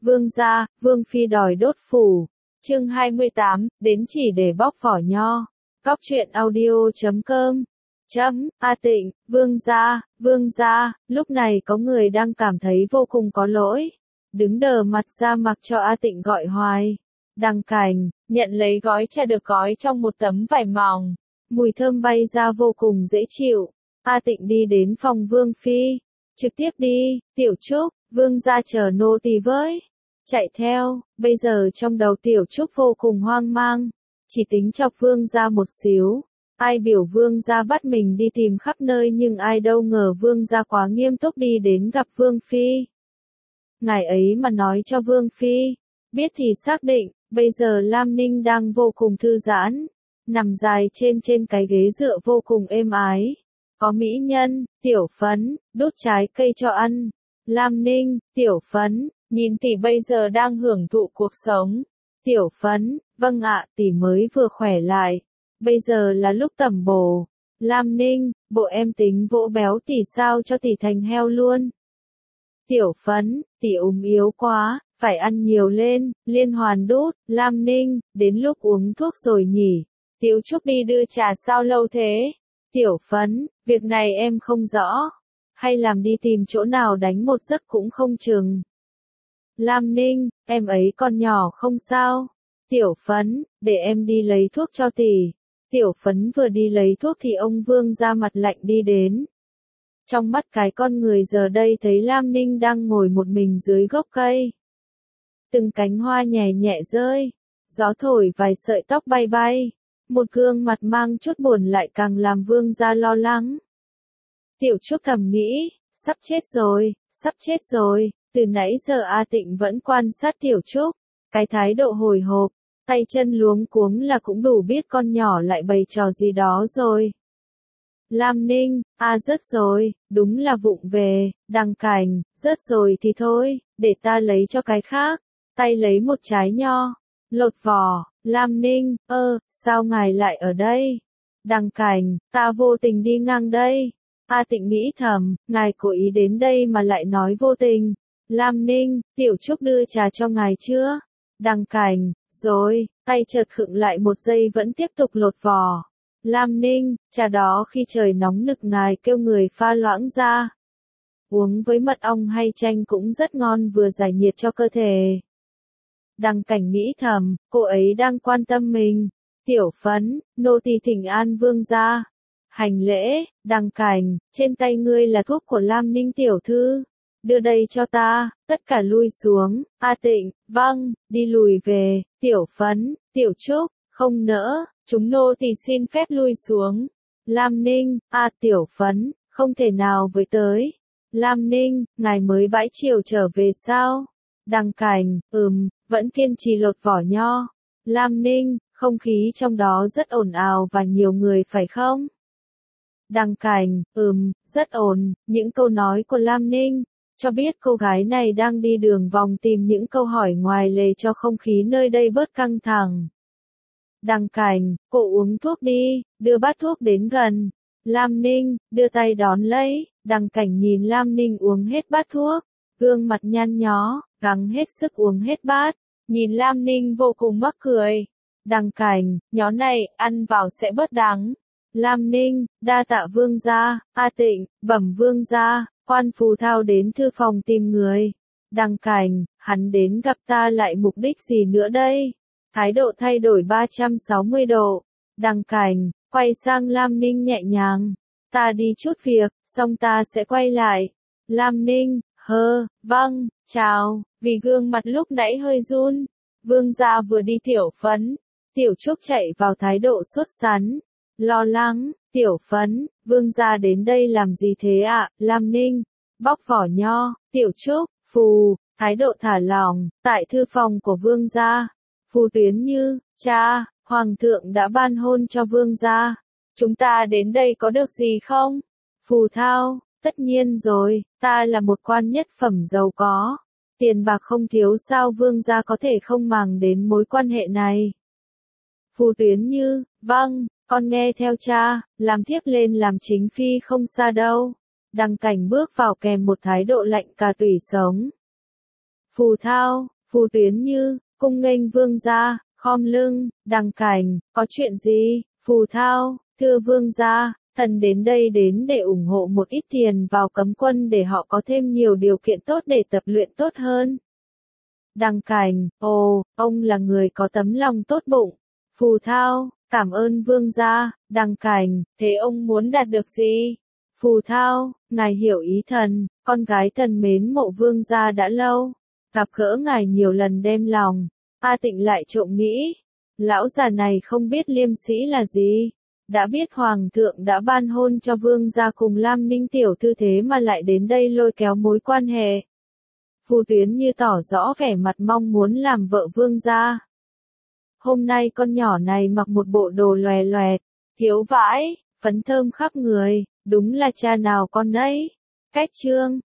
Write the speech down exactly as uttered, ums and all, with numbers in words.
Vương gia, Vương phi đòi đốt phủ. Chương hai mươi tám, đến chỉ để bóc vỏ nho. Cóc truyện audio chấm com. Chấm, A Tịnh, Vương gia, Vương gia, lúc này có người đang cảm thấy vô cùng có lỗi. Đứng đờ mặt ra mặc cho A Tịnh gọi hoài. Đăng Cảnh, nhận lấy gói trà được gói trong một tấm vải mỏng. Mùi thơm bay ra vô cùng dễ chịu. A Tịnh đi đến phòng Vương phi. Trực tiếp đi, Tiểu Trúc, Vương gia chờ nô tỳ với. Chạy theo, bây giờ trong đầu Tiểu Trúc vô cùng hoang mang. Chỉ tính chọc Vương gia một xíu. Ai biểu Vương gia bắt mình đi tìm khắp nơi nhưng ai đâu ngờ Vương gia quá nghiêm túc đi đến gặp Vương phi. Ngài ấy mà nói cho Vương phi, biết thì xác định, bây giờ Lam Ninh đang vô cùng thư giãn, nằm dài trên trên cái ghế dựa vô cùng êm ái. Có mỹ nhân, Tiểu Phấn, đút trái cây cho ăn. Lam Ninh, Tiểu Phấn, nhìn tỷ bây giờ đang hưởng thụ cuộc sống. Tiểu Phấn, vâng ạ, tỷ mới vừa khỏe lại. Bây giờ là lúc tẩm bổ. Lam Ninh, bộ em tính vỗ béo tỷ sao cho tỷ thành heo luôn. Tiểu Phấn, tỷ ốm yếu quá, phải ăn nhiều lên. Liên Hoàn đút, Lam Ninh, đến lúc uống thuốc rồi nhỉ. Tiểu Trúc đi đưa trà sao lâu thế? Tiểu Phấn, việc này em không rõ. Hay làm đi tìm chỗ nào đánh một giấc cũng không chừng. Lam Ninh, em ấy còn nhỏ không sao. Tiểu Phấn, để em đi lấy thuốc cho tỷ. Tiểu Phấn vừa đi lấy thuốc thì ông Vương ra mặt lạnh đi đến. Trong mắt cái con người giờ đây thấy Lam Ninh đang ngồi một mình dưới gốc cây. Từng cánh hoa nhẹ nhẹ rơi, gió thổi vài sợi tóc bay bay. Một gương mặt mang chút buồn lại càng làm Vương gia lo lắng. Tiểu Trúc thầm nghĩ, sắp chết rồi, sắp chết rồi. Từ nãy giờ A Tịnh vẫn quan sát Tiểu Trúc, cái thái độ hồi hộp, tay chân luống cuống là cũng đủ biết con nhỏ lại bày trò gì đó rồi. Lam Ninh, a rớt rồi, đúng là vụng về. Đăng Cảnh, rớt rồi thì thôi, để ta lấy cho cái khác. Tay lấy một trái nho, lột vỏ. Lam Ninh, ơ, sao ngài lại ở đây? Đăng Cảnh, ta vô tình đi ngang đây. A Tịnh nghĩ thầm, ngài cố ý đến đây mà lại nói vô tình. Lam Ninh, Tiểu Trúc đưa trà cho ngài chưa? Đăng Cảnh, rồi, tay chợt khựng lại một giây vẫn tiếp tục lột vỏ. Lam Ninh, trà đó khi trời nóng nực ngài kêu người pha loãng ra. Uống với mật ong hay chanh cũng rất ngon vừa giải nhiệt cho cơ thể. Đăng Cảnh nghĩ thầm, cô ấy đang quan tâm mình. Tiểu Phấn, nô tỳ thỉnh an Vương gia. Hành lễ. Đăng Cảnh, trên tay ngươi là thuốc của Lam Ninh tiểu thư. Đưa đây cho ta, tất cả lui xuống. A Tịnh, vâng, đi lùi về. Tiểu Phấn, Tiểu Trúc, không nỡ, chúng nô tỳ xin phép lui xuống. Lam Ninh, a Tiểu Phấn, không thể nào với tới. Lam Ninh, ngài mới bãi chiều trở về sao? Đăng Cảnh, ừm, vẫn kiên trì lột vỏ nho. Lam Ninh, không khí trong đó rất ồn ào và nhiều người phải không? Đăng Cảnh, ừm, rất ồn. Những câu nói của Lam Ninh cho biết cô gái này đang đi đường vòng tìm những câu hỏi ngoài lề cho không khí nơi đây bớt căng thẳng. Đăng Cảnh, cô uống thuốc đi, đưa bát thuốc đến gần. Lam Ninh, đưa tay đón lấy. Đăng Cảnh nhìn Lam Ninh uống hết bát thuốc, gương mặt nhăn nhó, gắng hết sức uống hết bát. Nhìn Lam Ninh vô cùng mắc cười. Đăng Cảnh, nhó này, ăn vào sẽ bớt đắng. Lam Ninh, đa tạ Vương gia. A Tịnh, bẩm Vương gia, quan phù thao đến thư phòng tìm người. Đăng Cảnh, hắn đến gặp ta lại mục đích gì nữa đây? Thái độ thay đổi ba trăm sáu mươi độ. Đăng Cảnh, quay sang Lam Ninh nhẹ nhàng. Ta đi chút việc, xong ta sẽ quay lại. Lam Ninh, hơ, vâng, chào, vì gương mặt lúc nãy hơi run. Vương gia vừa đi. Tiểu Phấn, Tiểu Trúc chạy vào thái độ sốt sắng, lo lắng. Tiểu Phấn, Vương gia đến đây làm gì thế ạ? Lam Ninh, bóc vỏ nho. Tiểu Trúc, phù, thái độ thả lỏng, tại thư phòng của Vương gia. Phù Tuyến Như, cha, Hoàng thượng đã ban hôn cho Vương gia. Chúng ta đến đây có được gì không? Phù Thao, tất nhiên rồi, ta là một quan nhất phẩm giàu có. Tiền bạc không thiếu sao Vương gia có thể không màng đến mối quan hệ này. Phù Tuyến Như, vâng, con nghe theo cha, làm thiếp lên làm chính phi không xa đâu. Đăng Cảnh bước vào kèm một thái độ lạnh cả tủy sống. Phù Thao, Phù Tuyến Như, cung nghênh vương gia, khom lưng, Đằng Cảnh, có chuyện gì? Phù Thao, thưa vương gia, thần đến đây đến để ủng hộ một ít tiền vào cấm quân để họ có thêm nhiều điều kiện tốt để tập luyện tốt hơn. Đằng Cảnh, ồ, ông là người có tấm lòng tốt bụng. Phù Thao, cảm ơn vương gia. Đằng Cảnh, thế ông muốn đạt được gì? Phù Thao, ngài hiểu ý thần, con gái thần mến mộ vương gia đã lâu. Gặp gỡ ngài nhiều lần đem lòng. A Tịnh lại trộm nghĩ. Lão già này không biết liêm sĩ là gì. Đã biết hoàng thượng đã ban hôn cho vương gia cùng Lam Ninh tiểu thư thế mà lại đến đây lôi kéo mối quan hệ. Phù Tuyến Như tỏ rõ vẻ mặt mong muốn làm vợ vương gia. Hôm nay con nhỏ này mặc một bộ đồ lòe loẹt, thiếu vãi, phấn thơm khắp người, đúng là cha nào con nấy. Cách chương